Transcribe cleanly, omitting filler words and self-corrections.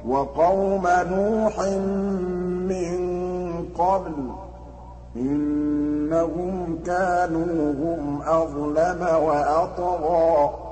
وَقَوْمَ نُوحٍ مِّن قَبْلُ ۖ إِنَّهُمْ كَانُوا هُمْ أَظْلَمَ وَأَطْغَىٰ